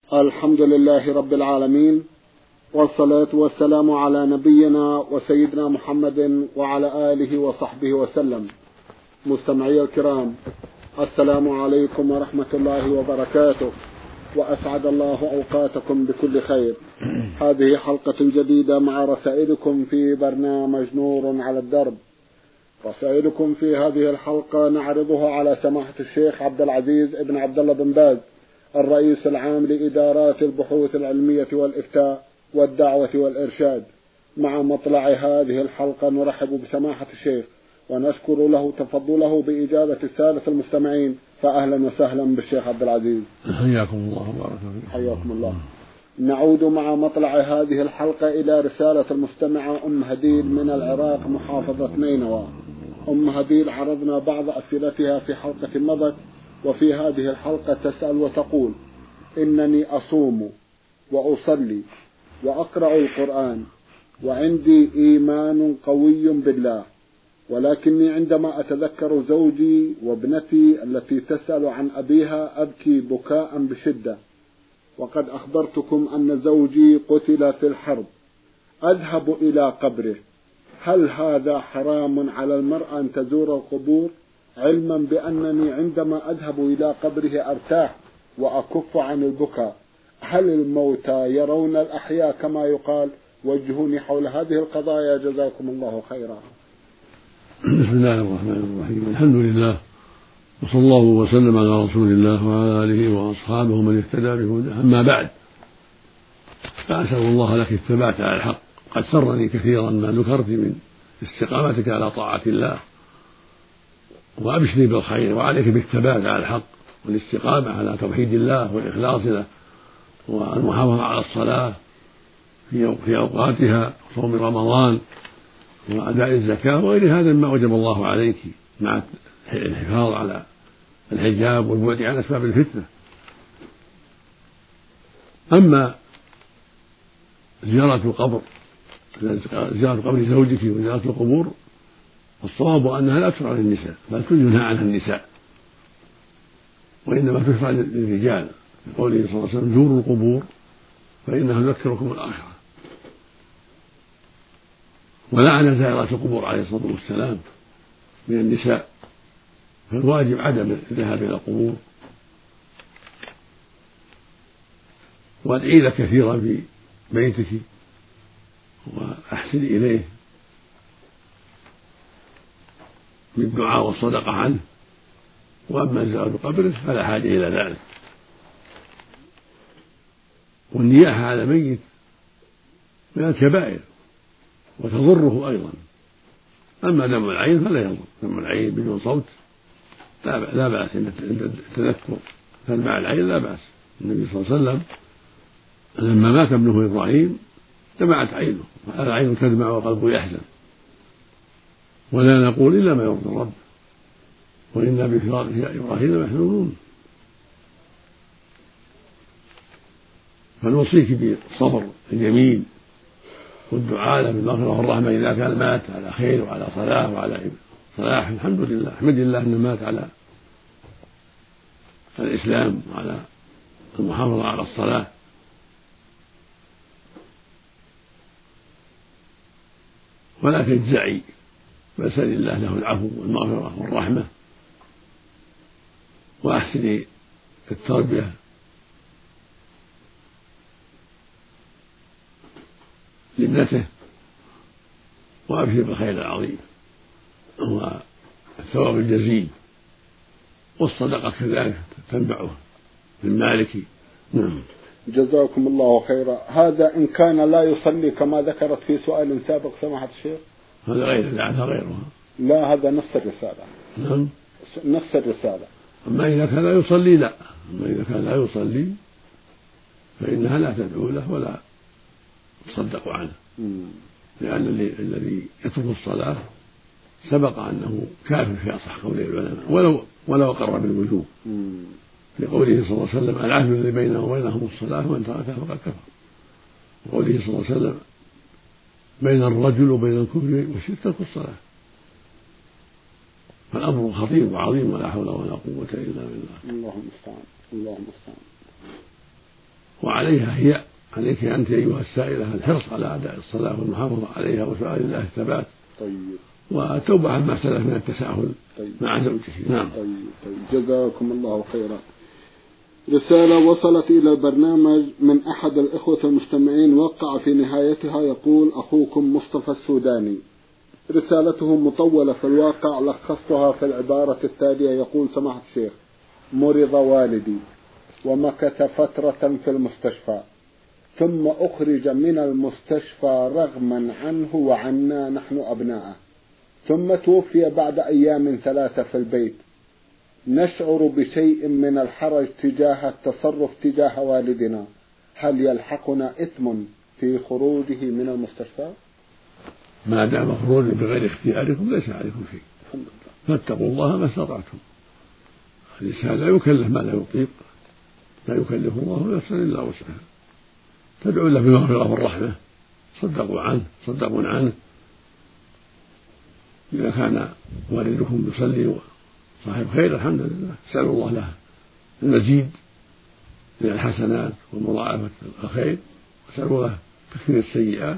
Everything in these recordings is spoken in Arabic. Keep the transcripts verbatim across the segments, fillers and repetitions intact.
الحمد لله رب العالمين، والصلاة والسلام على نبينا وسيدنا محمد وعلى آله وصحبه وسلم. مستمعي الكرام، السلام عليكم ورحمة الله وبركاته، وأسعد الله أوقاتكم بكل خير. هذه حلقة جديدة مع رسائلكم في برنامج نور على الدرب. رسائلكم في هذه الحلقة نعرضها على سماحة الشيخ عبد العزيز ابن عبد الله بن باز، الرئيس العام لإدارات البحوث العلمية والإفتاء والدعوة والإرشاد. مع مطلع هذه الحلقة نرحب بسماحة الشيخ ونشكر له تفضله بإجابة السادة المستمعين، فأهلا وسهلا بالشيخ عبد العزيز. حياكم الله وبارك فيكم. حياكم الله. نعود مع مطلع هذه الحلقة إلى رسالة المستمعة أم هديل من العراق محافظة نينوى. أم هديل عرضنا بعض أسئلتها في حلقة مضت، وفي هذه الحلقة تسأل وتقول: إنني أصوم وأصلي وأقرأ القرآن وعندي إيمان قوي بالله، ولكني عندما أتذكر زوجي وابنتي التي تسأل عن أبيها أبكي بكاء بشدة، وقد أخبرتكم أن زوجي قتل في الحرب. أذهب إلى قبره، هل هذا حرام على المرأة أن تزور القبور، علما بأنني عندما أذهب إلى قبره أرتاح وأكف عن البكاء؟ هل الموتى يرون الأحياء كما يقال؟ وجهوني حول هذه القضايا جزاكم الله خيرا. بسم الله الرحمن الرحيم، الحمد لله، وصلى الله وسلم على رسول الله وعلى آله وأصحابه من اهتدى بهداه. أما بعد، فأسأل الله لك الثبات على الحق. قد سرني كثيرا ما ذكرت من استقامتك على طاعة الله، وأبشري بالخير، وعليك بالثبات على الحق والاستقامة على توحيد الله والإخلاص له، والمحافظة على الصلاة في أوقاتها، وصوم رمضان، وأداء الزكاة، وغير هذا مما وجب الله عليك، مع الحفاظ على الحجاب والبعد عن أسباب الفتنة. أما زيارة القبر، زيارة قبر زوجك وزيارة القبور، الصواب أنها لا تشرع للنساء، بل ينهى عنها النساء، وإنما تشرع للرجال، بقوله صلى الله عليه وسلم: زوروا القبور فإنها تذكركم الآخرة. ولعن زائرات القبور عليه الصلاة والسلام من النساء، فالواجب عدم الذهاب إلى القبور. وادعي له كثيرا في بيتك وأحسن إليه بالدعاء والصدقة عنه. وأما زيارة قبره فلا حاجة إلى ذلك. والنياحة على ميت من الكبائر وتضره أيضا. أما دم العين فلا يضر، دم العين بدون صوت لا بأس، عند التذكر فدمع العين لا بأس. النبي صلى الله عليه وسلم لما مات ابنه إبراهيم دمعت عينه، العين تدمع وقلبه يحزن. ولا نقول إلا ما يرضي الرب، وإنا بفراقه يا إبراهيم لمحزونون. فنوصيك بالصبر الجميل والدعاء له بالمغفرة والرحمة إذا كان مات على خير وعلى صلاح وعلى صلاح. الحمد لله، احمد الله أنه مات على الإسلام وعلى المحافظة على الصلاة. ولا تجزعي، بل سل الله له العفو والمغفرة والرحمة، وأحسني التربية لابنته، وأبشر بالخير العظيم والثواب الجزيل. والصدقة كذلك تنفعه من مالك. نعم. جزاكم الله خيرا. هذا إن كان لا يصلي كما ذكرت في سؤال سابق سماحة الشيخ. هذا غير لعلها غيرها. لا، هذا نفس الرسالة. نعم، نفس الرسالة. أما إذا كان لا يصلي لا أما إذا كان لا يصلي فإنها لا تدعو له ولا تصدق عنه. مم. لأن الذي يترك الصلاة سبق أنه كافر في أصح قول العلماء، ولو ولو أقر بالوجوب، لقوله صلى الله عليه وسلم: العهد الذي بيننا وبينهم الصلاة ومن تركها فقد كفر. وقوله صلى الله عليه وسلم: بين الرجل وبين الكفر والشرك ترك الصلاة. فالأمر خطير وعظيم، ولا حول ولا قوة إلا بالله. اللهم المستعان، اللهم المستعان. وعليها هي، عليك أنت أيها السائلة الحرص على أداء الصلاة والمحافظة عليها وسؤال الله الثبات. طيب. وتوبة عما سلف من التساهل طيب. مع زوجه. نعم. طيب. طيب. جزاكم الله خيرا. رسالة وصلت إلى البرنامج من أحد الإخوة المستمعين، وقع في نهايتها يقول: أخوكم مصطفى السوداني. رسالته مطولة في الواقع، لخصتها في العبارة التالية. يقول: سماحة الشيخ، مرض والدي ومكث فترة في المستشفى، ثم أخرج من المستشفى رغما عنه وعنا نحن أبناءه، ثم توفي بعد أيام ثلاثة في البيت. نشعر بشيء من الحرج تجاه التصرف تجاه والدنا، هل يلحقنا إثم في خروجه من المستشفى؟ ما دام خروج بغير اختياركم ليس عليكم شيء، فاتقوا الله ما استطعتم. الإنسان لا يكلف ما لا يطيق، لا يكلف الله نفسا إلا وسعها. تدعو له بالمغفرة والرحمة، صدقوا عنه صدقون عنه. إذا كان والدكم يصلي صاحب خير الحمد لله، اسألوا الله له المزيد من الحسنات ومضاعفة الخير، واسألوا له تكفير السيئات،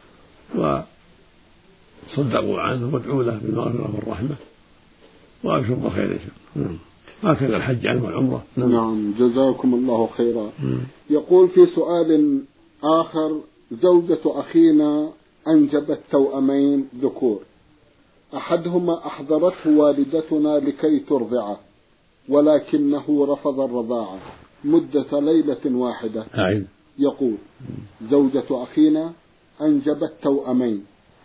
وصدقوا عنه وادعوا له بالمغفرة والرحمة، وأبشروا بخير إن شاء الله. هكذا الحج عنه والعمرة. نعم. نعم. جزاكم الله خيرا. م. يقول في سؤال آخر: زوجة أخينا أنجبت توأمين ذكور، أحدهما أحضرته والدتنا لكي ترضعه، ولكنه رفض الرضاعة مدة ليلة واحدة. أعيد. يقول: زوجة أخينا أنجبت توأمين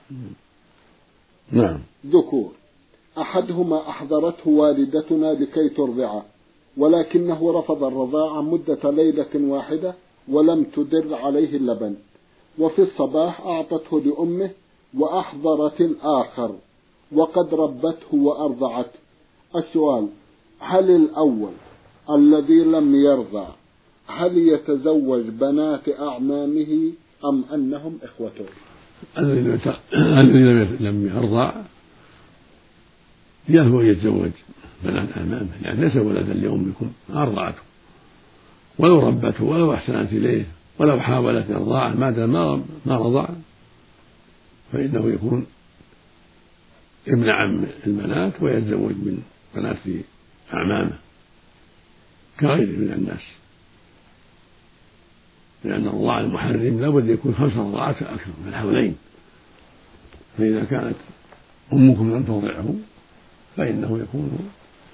نعم ذكور، أحدهما أحضرته والدتنا لكي ترضعه، ولكنه رفض الرضاعة مدة ليلة واحدة ولم تدر عليه اللبن، وفي الصباح أعطته لأمه وأحضرت الآخر وقد ربته وأرضعته. السؤال: هل الأول الذي لم يرضع هل يتزوج بنات أعمامه أم أنهم إخوته؟ الذي لم يرضع يهو يتزوج بنات أعمامه، يعني ليس ولدا لأمكم، أرضعته، ولو ربته ولو أحسنت إليه ولو حاولت إرضاعه، ما دام ما رضع فإنه يكون ابن عم البنات ويتزوج من بنات أعمامه كغيره من الناس، لأن الرضاع المحرم لا بد يكون خمس رضاعات أكثر من الحولين. فإذا كانت أمكم لم ترضعه فإنه يكون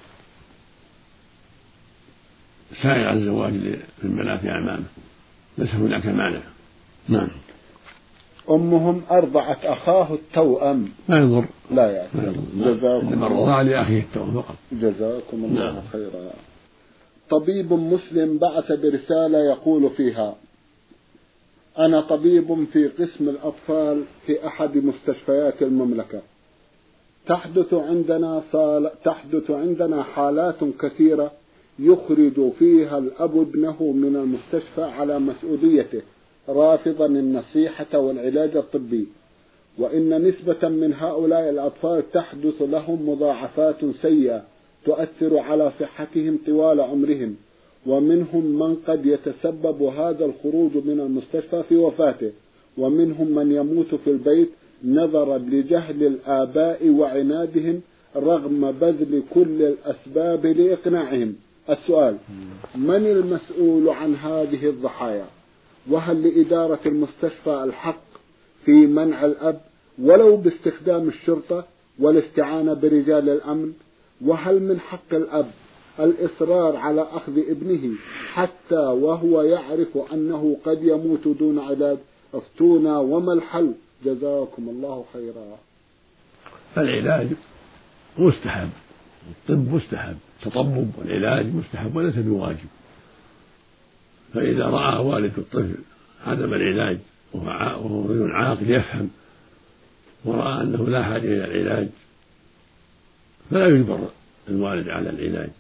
سائر الزواج من بنات أعمامه، ليس هناك مانع. نعم. أمهم أرضعت أخاه التوأم، لا يضر، لا يعني جزاكم إنما الرضاع لأخيه التوأم فقط. جزاكم الله نعم. خيرا. طبيب مسلم بعث برسالة يقول فيها: أنا طبيب في قسم الأطفال في أحد مستشفيات المملكة، تحدث عندنا صال... تحدث عندنا حالات كثيرة يخرج فيها الأب ابنه من المستشفى على مسؤوليته رافضا النصيحة والعلاج الطبي، وإن نسبة من هؤلاء الأطفال تحدث لهم مضاعفات سيئة تؤثر على صحتهم طوال عمرهم، ومنهم من قد يتسبب هذا الخروج من المستشفى في وفاته، ومنهم من يموت في البيت نظرا لجهل الآباء وعنادهم رغم بذل كل الأسباب لإقناعهم. السؤال: من المسؤول عن هذه الضحايا؟ وهل لإدارة المستشفى الحق في منع الأب ولو باستخدام الشرطة والاستعانة برجال الأمن؟ وهل من حق الأب الإصرار على أخذ ابنه حتى وهو يعرف أنه قد يموت دون علاج؟ افتونا وما الحل؟ جزاكم الله خيرا. العلاج مستحب، الطب مستحب، التطبب والعلاج مستحب وليس بواجب. فإذا رأى والد الطفل عدم العلاج وهو رجل عاقل يفهم ورأى أنه لا حاجة إلى العلاج فلا يجبر الوالد على العلاج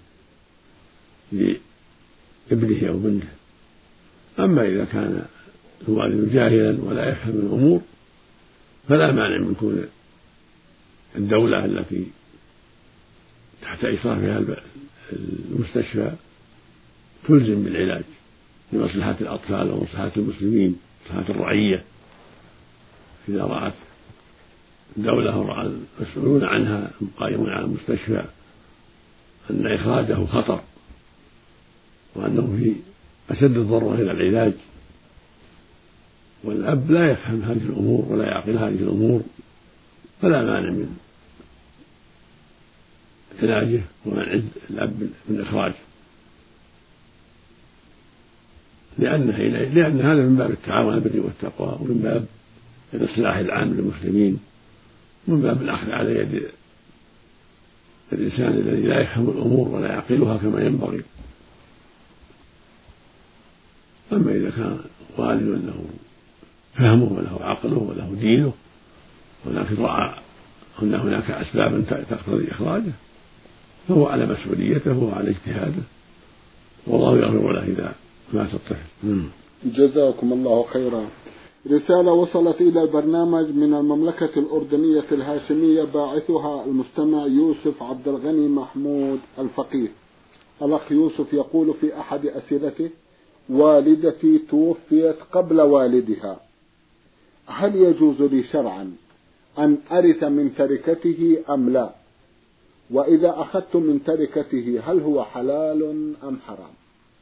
لابنه أو بنته. أما إذا كان الوالد جاهلا ولا يفهم الأمور فلا مانع من كون الدولة التي تحت إشرافها المستشفى تلزم بالعلاج لمصلحة الأطفال ومصلحة المسلمين ومصلحة الرعية. إذا رأت الدولة ورأى المسؤولون عنها القائمون على المستشفى أن إخراجه خطر وأنه في أشد الضرورة إلى العلاج، والأب لا يفهم هذه الأمور ولا يعقل هذه الأمور، فلا مانع من علاجه ومنع الأب من إخراجه، لأن لأن هذا من باب التعاون على البر والتقوى، ومن باب الإصلاح العام للمسلمين، ومن باب الأخذ على يد الإنسان الذي لا يفهم الأمور ولا يعقلها كما ينبغي. أما إذا كان والد له فهمه وله عقله وله دينه، ولكن رأى أن هناك أسبابا تقتضي إخراجه، فهو على مسؤوليته وعلى اجتهاده، والله يغفر له إذا مات الطفل. جزاكم الله خيرا. رسالة وصلت إلى البرنامج من المملكة الأردنية الهاشمية، باعثها المستمع يوسف عبد الغني محمود الفقيه. الأخ يوسف يقول في أحد أسئلته: والدتي توفيت قبل والدها، هل يجوز لي شرعا أن أرث من تركته أم لا؟ وإذا أخذت من تركته هل هو حلال أم حرام؟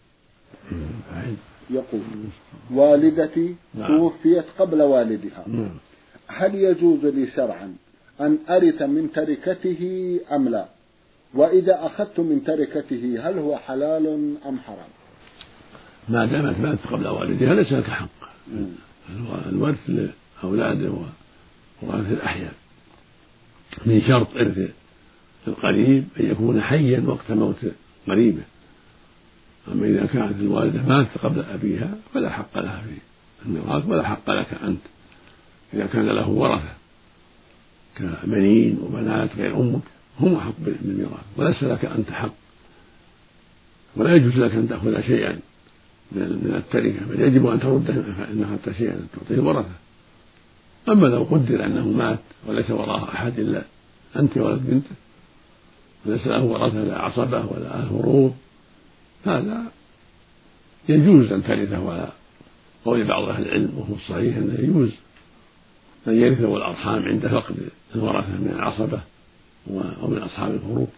يقول: والدتي توفيت قبل والدها، هل يجوز لي شرعا أن أرث من تركته أم لا؟ وإذا أخذت من تركته هل هو حلال أم حرام؟ ما دامت ماتت قبل والدها ليس لك حق. الورث لأولاده وورث الأحياء. من شرط إرث القريب أن يكون حيا وقت موت قريبه. أما إذا كانت الوالدة ماتت قبل أبيها فلا حق لها في الميراث، ولا حق لك أنت إذا كان له ورثة كبنين وبنات غير أمك هم حق بالميراث، وليس لك أنت حق، ولا يجوز لك أن تأخذ شيئا من التركة، بل يجب أن ترده إن أخذت شيئا تعطيه الورثة. أما لو قدر أنه مات وليس وراءه أحد إلا أنت ولد بنته، وليس له ورثة لا عصبة ولا أهل فروض، هذا يجوز أن ترثه على قول بعض أهل العلم، وهو الصحيح أنه يجوز أن يرثه الأرحام عند فقد الورثة من العصبة أو من أصحاب الفروض.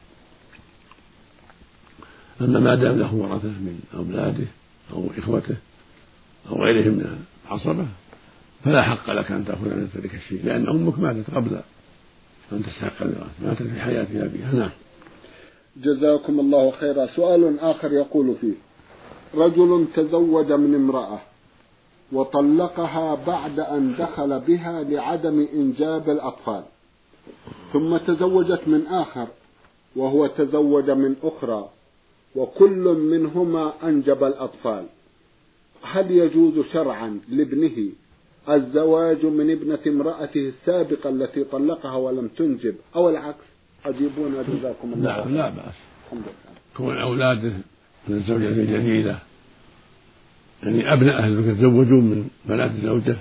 أما ما دام له ورثة من أولاده أو إخوته أو غيرهم من العصبة فلا حق لك أن تأخذ من ذلك الشيء، لأن أمك ماتت قبل أن تستحق الميراث، ماتت في حياة أبيها. نعم. جزاكم الله خيرا. سؤال آخر يقول فيه: رجل تزوج من امرأة وطلقها بعد أن دخل بها لعدم إنجاب الأطفال، ثم تزوجت من آخر وهو تزوج من أخرى وكل منهما أنجب الأطفال، هل يجوز شرعا لابنه الزواج من ابنة امرأته السابقة التي طلقها ولم تنجب أو العكس؟ أجيبونا جزاكم الله. لا, لا بأس. كون أولاده من الزوجة الجديدة، يعني أبناء أهلك يتزوجون من بنات الزوجة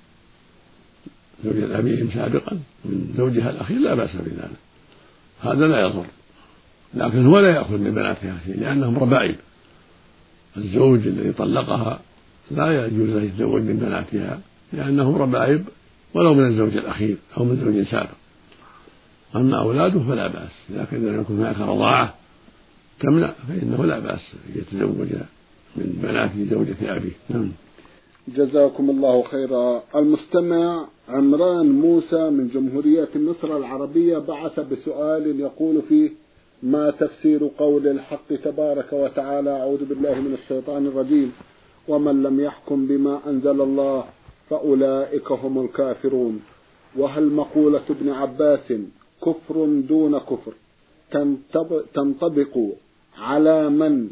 زوجة أبيهم سابقا من زوجها الأخير لا بأس بذلك، هذا لا يضر، لكن هو لا يأخذ من بناتها شيء لأنهم ربائب. الزوج الذي طلقها لا يجوز له يتزوج من بناتها لأنهم ربائب ولو من الزوج الأخير أو من زوج سابق. أما أولاده فلا بأس، لكن إذا يكون هناك رضاعة تمنع فإنه لا بأس يتزوج من بنات زوجة أبيه. نعم. جزاكم الله خيرا. المستمع عمران موسى من جمهورية مصر العربية بعث بسؤال يقول فيه: ما تفسير قول الحق تبارك وتعالى: أعوذ بالله من الشيطان الرجيم، ومن لم يحكم بما أنزل الله فأولئك هم الكافرون؟ وهل مقولة ابن عباس كفر دون كفر تنطبق على من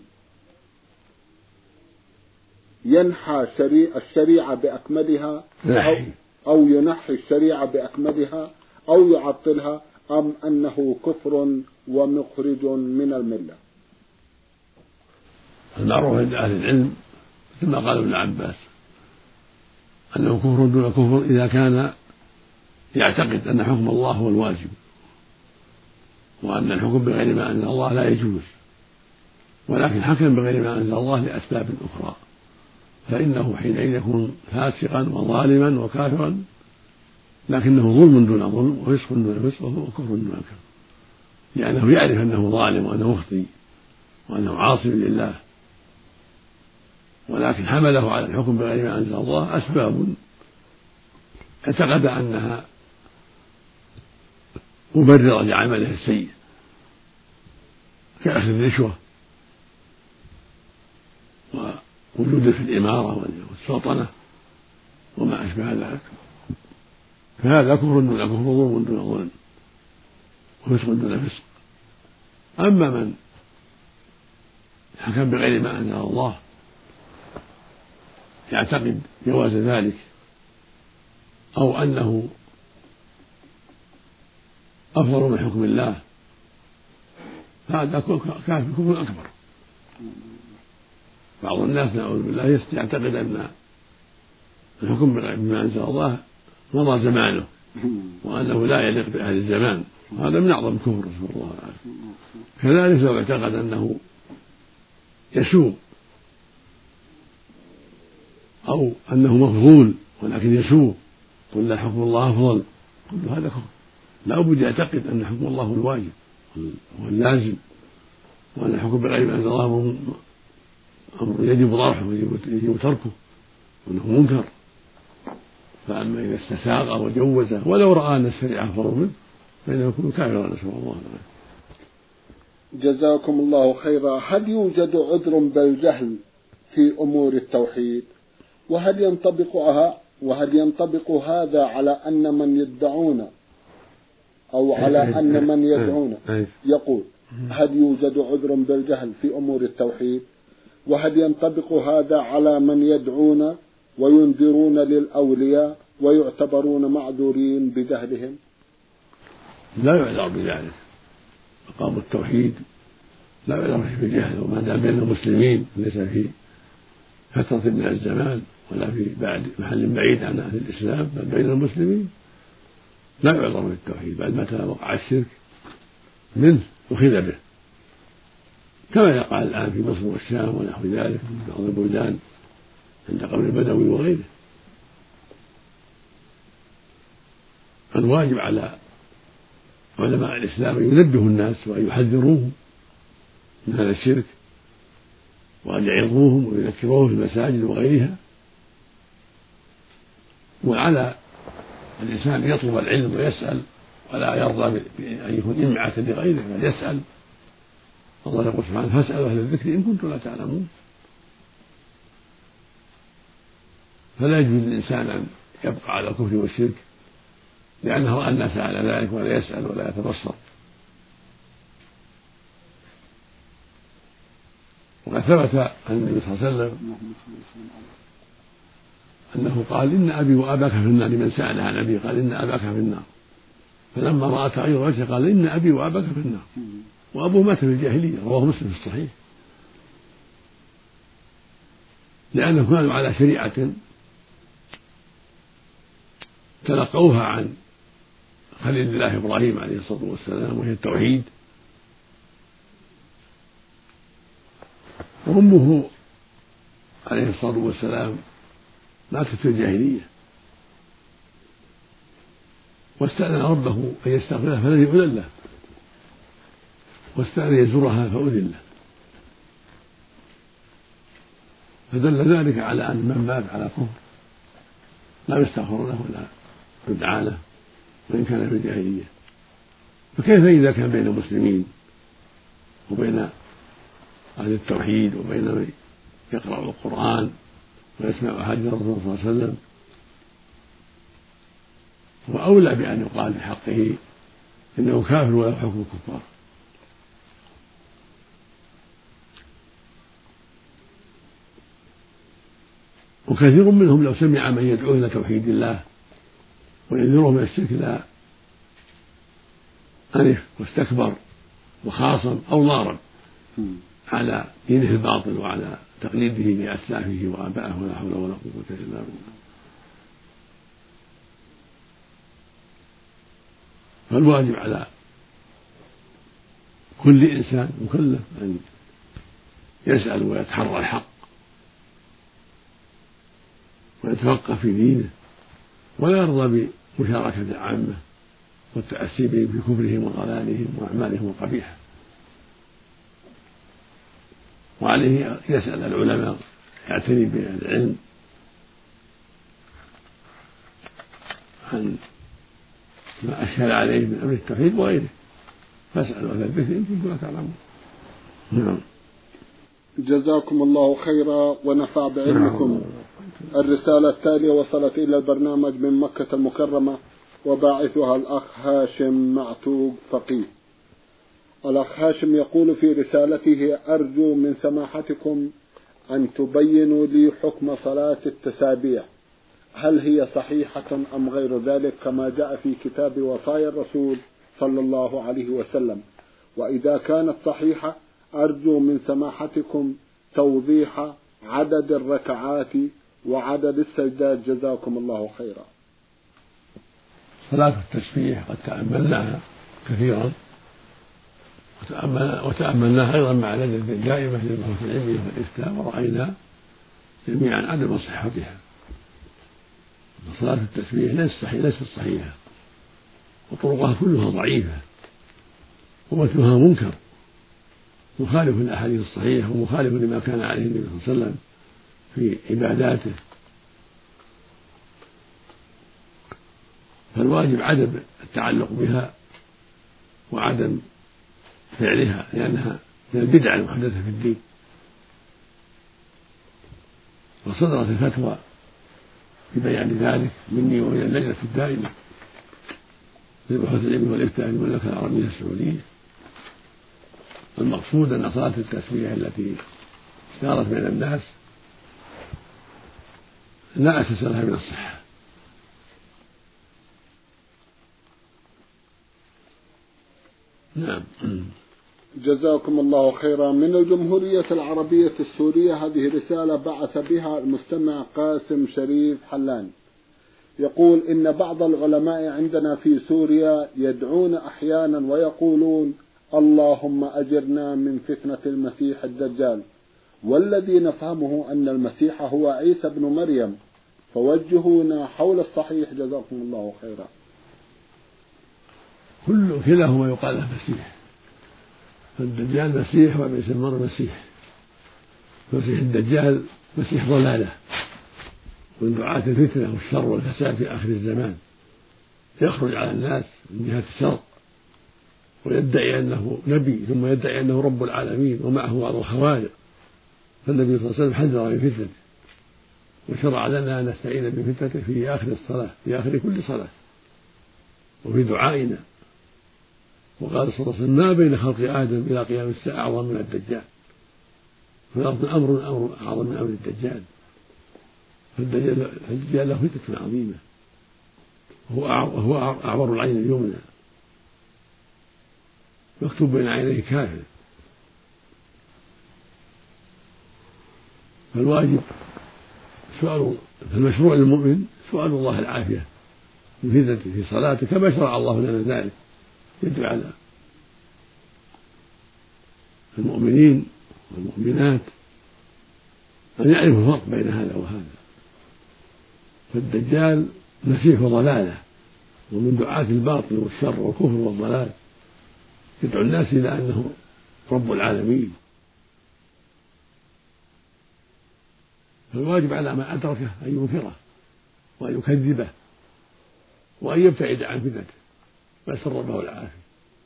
ينحى الشريعة بأكملها أو, أو ينحي الشريعة بأكملها أو يعطلها، أم أنه كفر ومخرج من الملة؟ المعروف عند أهل العلم كما قال ابن عباس أنه كفر دون كفر إذا كان يعتقد أن حكم الله هو الواجب، وأن الحكم بغير ما أنزل الله لا يجوز، ولكن حكم بغير ما أنزل الله لأسباب أخرى فإنه حينئذ يكون فاسقا وظالما وكافرا، لكنه ظلم دون ظلم وفسق دون فسق وكفر دون كفر، لأنه يعرف أنه ظالم وأنه مخطئ وأنه عاصي لله، ولكن حمله على الحكم بغير ما أنزل الله أسباب اعتقد أنها مبررة لعمله السيء كأخذ الرشوة ووجود في الإمارة والسلطنة وما أشبه ذلك، فهذا كفر دون كفر، ظلم دون ظلم، وفسق دون فسق. أما من حكم بغير ما أنزل الله يعتقد جواز ذلك أو أنه أفضل من حكم الله، هذا كافر كفر أكبر. بعض الناس نعوذ بالله يعتقد أن الحكم بما أنزل الله مضى زمانه وأنه لا يليق بأهل الزمان، هذا من أعظم الكفر نسأل الله العافية. كذلك لو اعتقد أنه يسوء أو أنه مفضول ولكن يسوء قل لا حكم الله أفضل، كل هذا كفر. لا بد يعتقد أن حكم الله هو الواجب واللازم، وأن الحكم بغير ما أنزل الله أمر يجب طرحه ويجب تركه وأنه منكر. فأما إذا استساغ وجوزه ولو رأى أن الشريعة أفضل منه فإنه يكون كافرا نسأل الله العافية. جزاكم الله خيرا. هل يوجد عذر بالجهل في أمور التوحيد؟ وهل ينطبقها وهل ينطبق هذا على أن من يدعون أو على أن من يدعون يقول هل يوجد عذر بالجهل في أمور التوحيد؟ وهل ينطبق هذا على من يدعون وينذرون للأولياء ويعتبرون معذورين بجهلهم؟ لا يعذر بذلك، مقام التوحيد لا يعذر فيه بالجهل، وما دام بين المسلمين ليس في فترة من الزمان ولا في بعد محل بعيد عن أهل الإسلام بل بين المسلمين لا يعذر بالتوحيد بعد متى وقع الشرك منه أخذ به، كما يقع الآن في مصر والشام ونحو ذلك من بعض البلدان عند قبر البدوي وغيره. الواجب على علماء الإسلام أن ينبهوا الناس وأن يحذروهم من هذا الشرك وأن يعظوهم ويذكروهم في المساجد وغيرها، وعلى الإنسان أن يطلب العلم ويسأل ولا يرضى بأن يكون إمعة لغيره بل يسأل. الله يقول سبحانه فاسألوا أهل الذكر إن كنتم لا تعلمون. فلا يجوز للإنسان أن يبقى على الكفر والشرك لأنه رأى الناس على ذلك ولا يسأل ولا يتبصر. وقد ثبت عن النبي صلى الله عليه وسلم أنه قال إن أبي وأباك في النار، لمن سأل عن أبي قال إن أباك في النار، فلما رأى تغير وجهه قال إن أبي وأباك في النار، وأبوه مات في الجاهلية، رواه مسلم في الصحيح، لأنهم كانوا على شريعة تلقوها عن خليل الله إبراهيم عليه الصلاة والسلام وهي التوحيد، وأمه عليه الصلاة والسلام ماتت في الجاهلية واستأذن ربه أن يستغفرها فلم يؤذن له، واستأذن يزورها فأذن له، فدل ذلك على أن من مات على كفر لا يستغفر له ولا يدعى له وإن كان في الجاهلية. فكيف إذا كان بين المسلمين وبين أهل التوحيد وبين من يقرأ القرآن ويسمع حديث الرسول صلى الله عليه وسلم؟ وأولى بأن يقال في حقه إنه كافر ولا حكم الكفار. وكثير منهم لو سمع من يدعو إلى توحيد الله وينذرهم من الشرك لا أنف واستكبر وخاصم أو ضارب على دينه الباطل وعلى تقليده لأسلافه وآبائه ولا حول ولا قوة إلا بالله. فالواجب على كل إنسان مكلف أن يسأل ويتحرى الحق ويتفقه في دينه ولا يرضى بمشاركة العامة والتأسي بهم في كفرهم وضلالهم وأعمالهم القبيحة. وعليه يسأل العلماء، يعتني بالعلم عن ما أشكل عليه من أمر التوحيد وغيره، فاسألوا أهل الذكر إن كنتم لا تعلمون. نعم. جزاكم الله خيرا ونفع بعلمكم. الرسالة التالية وصلت إلى البرنامج من مكة المكرمة وباعثها الأخ هاشم معتوق فقيه. الأخ هاشم يقول في رسالته: أرجو من سماحتكم أن تبينوا لي حكم صلاة التسابيح، هل هي صحيحة أم غير ذلك كما جاء في كتاب وصايا الرسول صلى الله عليه وسلم؟ وإذا كانت صحيحة أرجو من سماحتكم توضيح عدد الركعات وعدد السجدات، جزاكم الله خيرا. صلاة التسبيح قد تأملناها كثيرا وتأملناها أيضا مع لجنة دائمة للبحوث العلمية والإفتاء، ورأينا جميعا عدم صحتها. صلاة التسبيح ليست صحيحة وطرقها كلها ضعيفة ومتنها منكر مخالف للأحاديث الصحيحة ومخالف لما كان عليه النبي صلى الله عليه وسلم في عباداته، فالواجب عدم التعلق بها وعدم فعلها لأنها من البدع المحدثة في الدين. وصدرت الفتوى في بيان ذلك مني ومن اللجنة الدائمة للبحوث العلمية والإفتاء في المملكة العربية السعودية. المقصود أن صلاة التسبيح التي اشتهرت بين الناس لا أساس لها من الصحة. نعم. جزاكم الله خيرا. من الجمهورية العربية السورية هذه رسالة بعث بها المستمع قاسم شريف حلان، يقول: إن بعض العلماء عندنا في سوريا يدعون أحيانا ويقولون: اللهم أجرنا من فتنة المسيح الدجال، والذي نفهمه أن المسيح هو عيسى بن مريم، فوجهونا حول الصحيح جزاكم الله خيرا. كل كلاهما يقال له مسيح، فالدجال مسيح وعيسى بن مريم مسيح. مسيح الدجال مسيح ضلالة من دعاة الفتنة والشر والفساد في آخر الزمان، يخرج على الناس من جهة الشر ويدعي أنه نبي ثم يدعي أنه رب العالمين ومعه بعض الخوارق، فالنبي صلى الله عليه وسلم حذر من فتنته وشرع لنا أن نستعين بفتنته في آخر الصلاة، في آخر كل صلاة وفي دعائنا. وقال صلى الله عليه وسلم: ما بين خلق آدم إلى قيام الساعة أعظم من الدجال، فالأرض أمر أمر أعظم من أمر الدجال. فالدجال له فتنة عظيمة وهو أعور العين اليمنى مكتوب بين عينيه كافر. فالواجب سؤال فالمشروع للمؤمن سؤال الله العافية من فتنته في صلاته كما شرع الله لنا ذلك. يجب على المؤمنين والمؤمنات أن يعرفوا الفرق بين هذا وهذا. فالدجال مسيح ضلالة ومن دعاة الباطل والشر والكفر والضلال، يدعو الناس إلى أنه رب العالمين. فالواجب على من أدركه أن ينكره وأن يكذبه وأن يبتعد عن فتنته ويسر ربه العافية.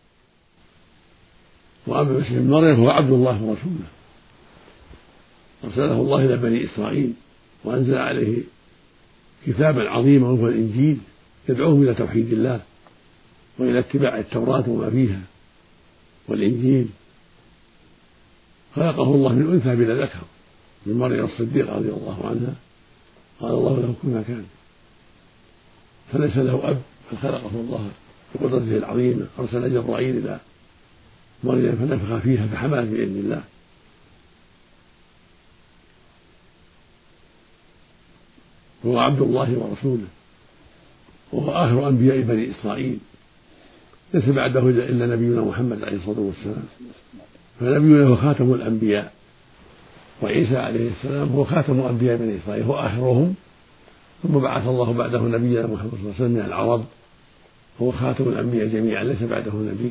وأما المسيح ابن مريم فهو عبد الله ورسوله، أرسله الله إلى بني إسرائيل وأنزل عليه كتابا عظيما وهو الإنجيل يدعوهم إلى توحيد الله وإلى اتباع التوراة وما فيها والإنجيل. خلقه الله من أنثى بلا ذكر، من مريم الصديقة رضي الله عنها، قال الله له كن ما كان، فليس له أب بل خلقه الله بقدرته العظيمة. أرسل جبرائيل إلى مريم فنفخ فيها فحملت بإذن الله. هو عبد الله ورسوله وهو آخر أنبياء بني إسرائيل، ليس بعده إلا نبينا محمد عليه الصلاة والسلام، فنبينا هو خاتم الأنبياء، وعيسى عليه السلام هو خاتم أنبياء بني إسرائيل، هو آخرهم ثم بعث الله بعده نبينا محمد صلى الله عليه وسلم من العرب، هو خاتم الأنبياء جميعا ليس بعده نبي.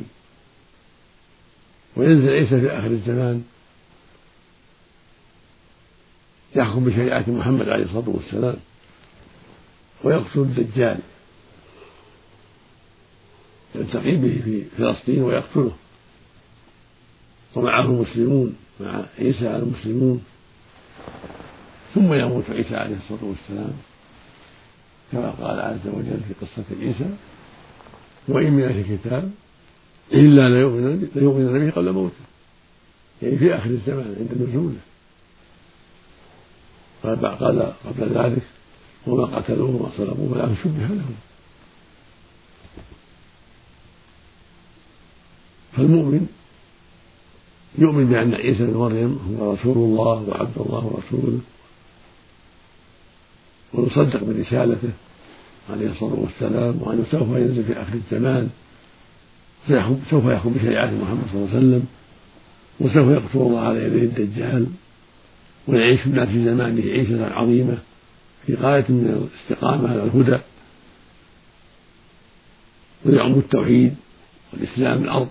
وينزل عيسى في آخر الزمان يحكم بشريعة محمد عليه الصلاة والسلام ويقتل الدجال، يلتقي به في فلسطين ويقتله، ومعه المسلمون، مع عيسى المسلمون، ثم يموت عيسى عليه الصلاة والسلام كما قال عز وجل في قصة عيسى: وإن من أهل الكتاب إلا ليؤمن به قبل موته، يعني في آخر الزمان عند نزوله. قال قبل ذلك: وما قتلوه وما صلبوه ولكن شبه لهم. فالمؤمن يؤمن بأن عيسى بن مريم هو رسول الله وعبد الله ورسوله، ويصدق برسالته عليه الصلاة والسلام، وأنه سوف ينزل في آخر الزمان، سوف يحكم بشريعة محمد صلى الله عليه وسلم، وسوف يقتل الله على يديه الدجال، ويعيش الناس في زمانه عيشة عظيمة في غاية من الاستقامة على الهدى، ويعم التوحيد والإسلام الأرض،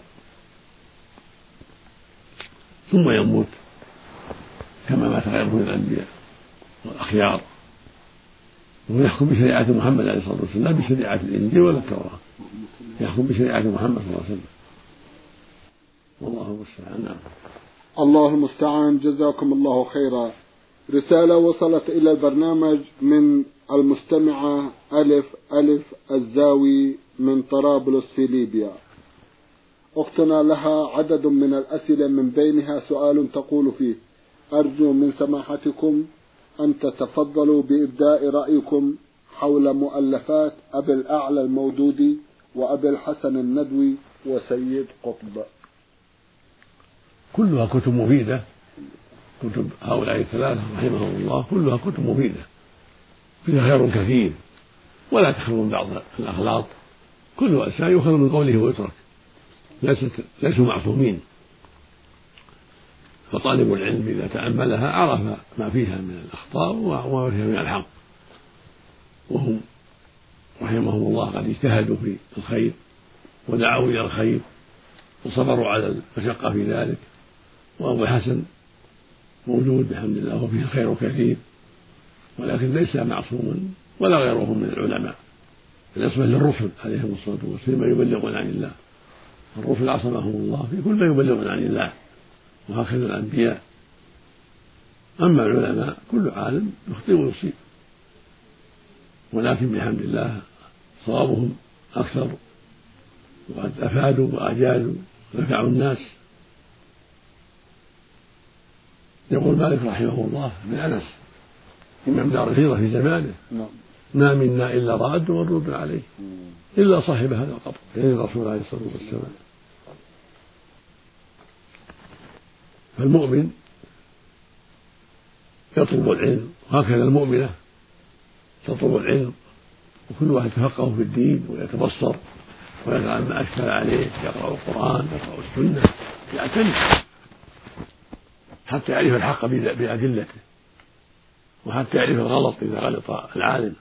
ثم يموت كما مات غيره من الأنبياء والأخيار، ويحكم بشريعة محمد عليه الصلاة والسلام، لا بشريعة الإنجيل ولا التوراة، يحكم بشريعة محمد صلى الله عليه وسلم. والله المستعان. نعم. الله المستعان. جزاكم الله خيرا. رسالة وصلت إلى البرنامج من المستمعة ألف ألف الزاوي من طرابلس في ليبيا. أختنا لها عدد من الأسئلة، من بينها سؤال تقول فيه: أرجو من سماحتكم أن تتفضلوا بإبداء رأيكم حول مؤلفات أبي الأعلى المودودي وأبي الحسن الندوي وسيد قطب. كلها كتب مفيدة، كتب هؤلاء الثلاثة رحمهم الله كلها كتب مفيدة فيها خير كثير، ولا تخلو من بعض الأغلاط، كل أشياء يؤخذ من قوله ويترك، ليست ليسوا معصومين. فطالب العلم إذا تأملها عرف ما فيها من الأخطاء وما فيها من الحق، وهم رحمهم الله قد اجتهدوا في الخير ودعوا إلى الخير وصبروا على المشقة في ذلك. وأبو الحسن موجود بحمد الله وفيه الخير كثير، ولكن ليس معصوما ولا غيره من العلماء، بالنسبة للرسل عليهم الصلاة والسلام يبلغون عن الله، الرسل عصمهم الله في كل ما يبلغون عن الله، وهكذا الأنبياء. أما العلماء كل عالم يخطئ ويصيب، ولكن بحمد الله صوابهم أكثر، وقد أفادوا وأجازوا ونفعوا الناس. يقول مالك رحمه الله من أنس إمام دار الهجرة في زمانه: ما منا إلا راد ومردود عليه إلا صاحب هذا القبر، يعني الرسول عليه الصلاة والسلام. فالمؤمن يطلب العلم، وهكذا المؤمنة تطلب العلم، وكل واحد يتفقه في الدين ويتبصر ويفعل ما أشكل عليه، يقرأ القرآن يقرأ السنة، يعتني حتى يعرف الحق بأدلته، وحتى يعرف الغلط إذا غلط العالم.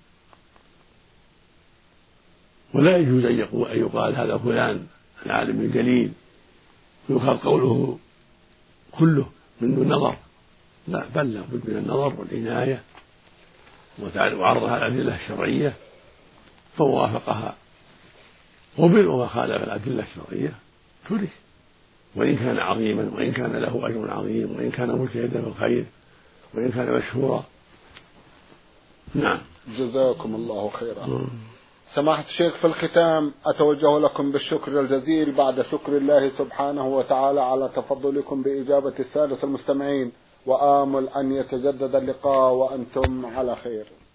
ولا يجوز أن يقال هذا فلان العالم الجليل ويقال قوله كله من دون نظر، لا، بل لابد من النظر والعناية وعرضها الأدلة الشرعية فوافقها قبل، وما خالف الأدلة الشرعية ترك، وإن كان عظيما، وإن كان له أجر عظيم، وإن كان مجتهدا في الخير، وإن كان مشهورا. نعم. جزاكم الله خيرا. سماحة الشيخ، في الختام أتوجه لكم بالشكر الجزيل بعد شكر الله سبحانه وتعالى على تفضلكم بإجابة السادة المستمعين، وآمل أن يتجدد اللقاء وأنتم على خير.